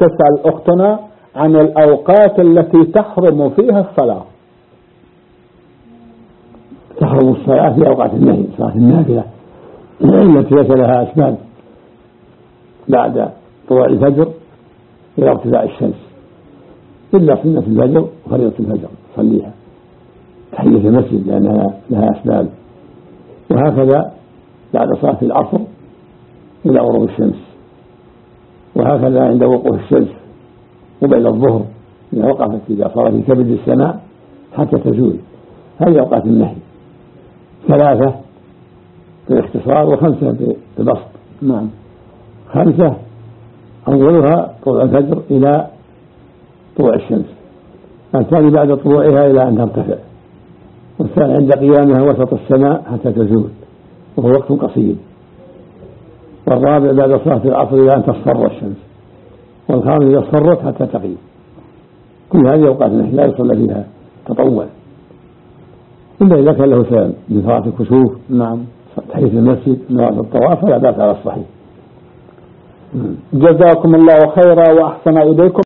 تسأل أختنا عن الأوقات التي تحرم فيها الصلاة. تحرم الصلاة في أوقات النهي، صلاة النافلة التي ليس لها أسباب، بعد طلوع الفجر إلى ارتفاع الشمس، إلا سنة الفجر وفريضة الفجر صليها تحية المسجد لأنها لها أسباب، وهكذا بعد صلاة العصر إلى غروب الشمس، وهكذا عند وقوف الشمس وبعد الظهر إذا وقفت، إذا صار في كبد السماء حتى تزول. هذه أوقات النهي 3 بالاختصار و5 بالبسط. نعم. 5 أولها طلوع الفجر إلى طلوع الشمس، الثاني بعد طلوعها إلى أن ترتفع، والثاني عند قيامها وسط السماء حتى تزول وهو وقت قصير، والرابع بعد صلاة العصر إلى أن تصفر الشمس، والخامس إذا اصفرت حتى تغيب. كل هذه أوقات النهي لا يصلى فيها تطوع إلا إذا كان له سبب من صلاة الكسوف، نعم، تحية المسجد، نوافل الطواف، فلا بأس على الصحيح. جزاكم الله خيرا وأحسن إليكم.